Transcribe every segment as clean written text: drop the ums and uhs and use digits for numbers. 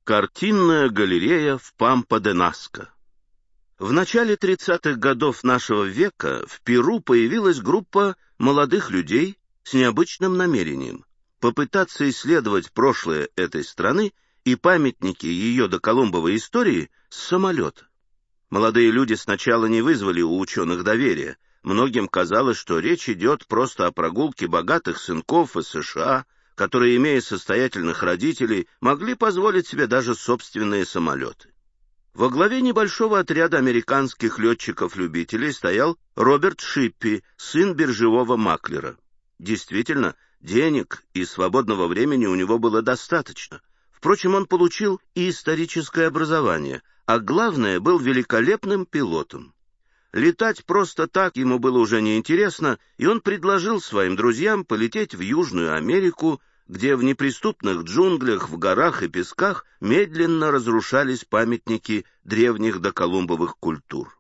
Картинная галерея в Пампа-де-Наско. В начале 30-х годов нашего века в Перу появилась группа молодых людей с необычным намерением попытаться исследовать прошлое этой страны и памятники ее доколумбовой истории с самолета. Молодые люди сначала не вызвали у ученых доверия. Многим казалось, что речь идет просто о прогулке богатых сынков из США, которые, имея состоятельных родителей, могли позволить себе даже собственные самолеты. Во главе небольшого отряда американских летчиков-любителей стоял Роберт Шиппи, сын биржевого маклера. Действительно, денег и свободного времени у него было достаточно. Впрочем, он получил и историческое образование, а главное, был великолепным пилотом. Летать просто так ему было уже неинтересно, и он предложил своим друзьям полететь в Южную Америку, где в неприступных джунглях, в горах и песках медленно разрушались памятники древних доколумбовых культур.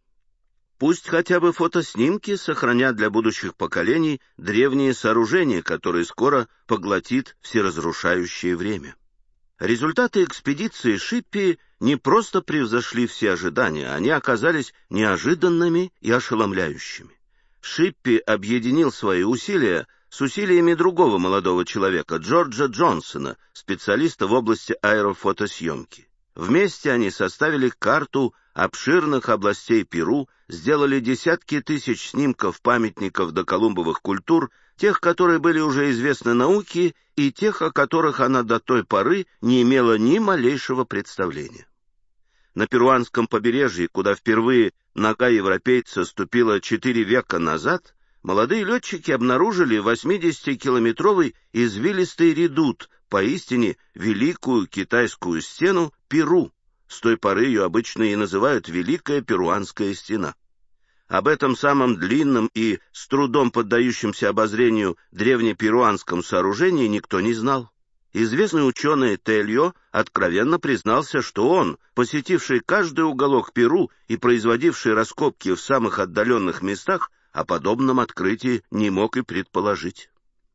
Пусть хотя бы фотоснимки сохранят для будущих поколений древние сооружения, которые скоро поглотит всеразрушающее время. Результаты экспедиции Шиппи не просто превзошли все ожидания, они оказались неожиданными и ошеломляющими. Шиппи объединил свои усилия с усилиями другого молодого человека, Джорджа Джонсона, специалиста в области аэрофотосъемки. Вместе они составили карту обширных областей Перу, сделали десятки тысяч снимков памятников доколумбовых культур, тех, которые были уже известны науке, и тех, о которых она до той поры не имела ни малейшего представления. На перуанском побережье, куда впервые нога европейца ступила 4 века назад, молодые летчики обнаружили 80-километровый извилистый редут, поистине великую китайскую стену Перу. С той поры ее обычно и называют Великая Перуанская стена. Об этом самом длинном и с трудом поддающемся обозрению древнеперуанском сооружении никто не знал. Известный ученый Тельо откровенно признался, что он, посетивший каждый уголок Перу и производивший раскопки в самых отдаленных местах, о подобном открытии не мог и предположить.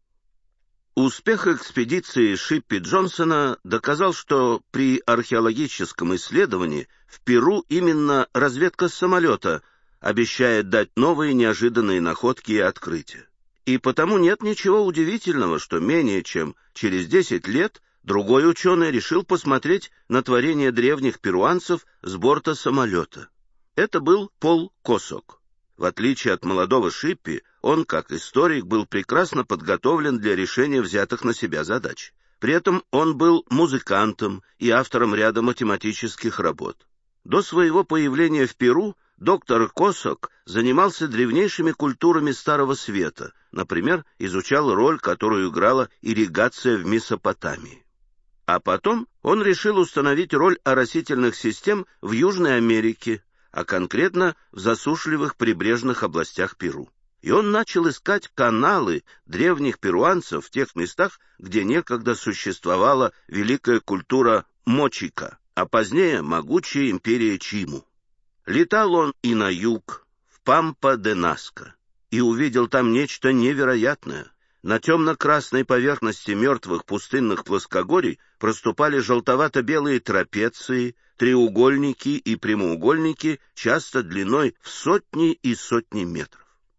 Успех экспедиции Шиппи Джонсона доказал, что при археологическом исследовании в Перу именно разведка с самолета обещает дать новые неожиданные находки и открытия. И потому нет ничего удивительного, что менее чем через 10 лет другой ученый решил посмотреть на творение древних перуанцев с борта самолета. Это был Пол Косок. В отличие от молодого Шиппи, он, как историк, был прекрасно подготовлен для решения взятых на себя задач. При этом он был музыкантом и автором ряда математических работ. До своего появления в Перу доктор Косок занимался древнейшими культурами Старого Света, например, изучал роль, которую играла ирригация в Месопотамии. А потом он решил установить роль оросительных систем в Южной Америке, а конкретно в засушливых прибрежных областях Перу. И он начал искать каналы древних перуанцев в тех местах, где некогда существовала великая культура Мочика, а позднее могучая империя Чиму. Летал он и на юг, в Пампа-де-Наско, и увидел там нечто невероятное. На темно-красной поверхности мертвых пустынных плоскогорий проступали желтовато-белые трапеции, треугольники и прямоугольники, часто длиной в сотни и сотни метров.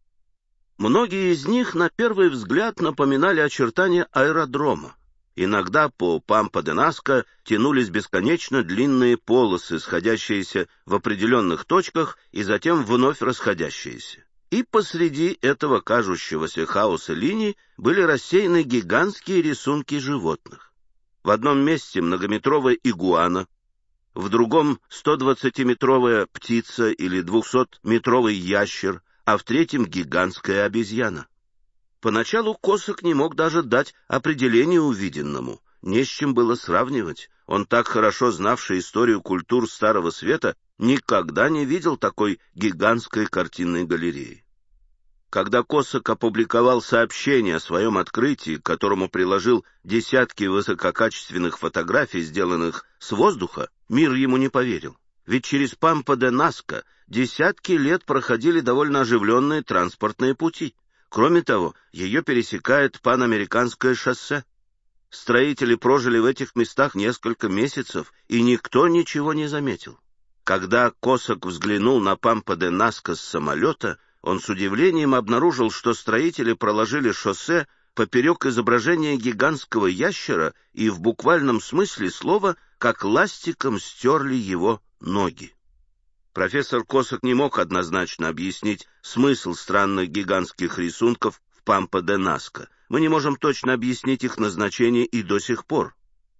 Многие из них на первый взгляд напоминали очертания аэродрома. Иногда по Пампа-де-Наско тянулись бесконечно длинные полосы, сходящиеся в определенных точках и затем вновь расходящиеся. И посреди этого кажущегося хаоса линий были рассеяны гигантские рисунки животных. В одном месте многометровая игуана, в другом 120-метровая птица или 200-метровый ящер, а в третьем гигантская обезьяна. Поначалу Косок не мог даже дать определение увиденному, не с чем было сравнивать. Он, так хорошо знавший историю культур Старого Света, никогда не видел такой гигантской картинной галереи. Когда Косок опубликовал сообщение о своем открытии, к которому приложил десятки высококачественных фотографий, сделанных с воздуха, мир ему не поверил. Ведь через Пампа-де-Наско десятки лет проходили довольно оживленные транспортные пути. Кроме того, ее пересекает Панамериканское шоссе. Строители прожили в этих местах несколько месяцев, и никто ничего не заметил. Когда Косок взглянул на Пампа-де-Наско с самолета, он с удивлением обнаружил, что строители проложили шоссе поперек изображения гигантского ящера и в буквальном смысле слова как ластиком стерли его ноги. Профессор Косок не мог однозначно объяснить смысл странных гигантских рисунков в Пампа-де-Наско. Мы не можем точно объяснить их назначение и до сих пор.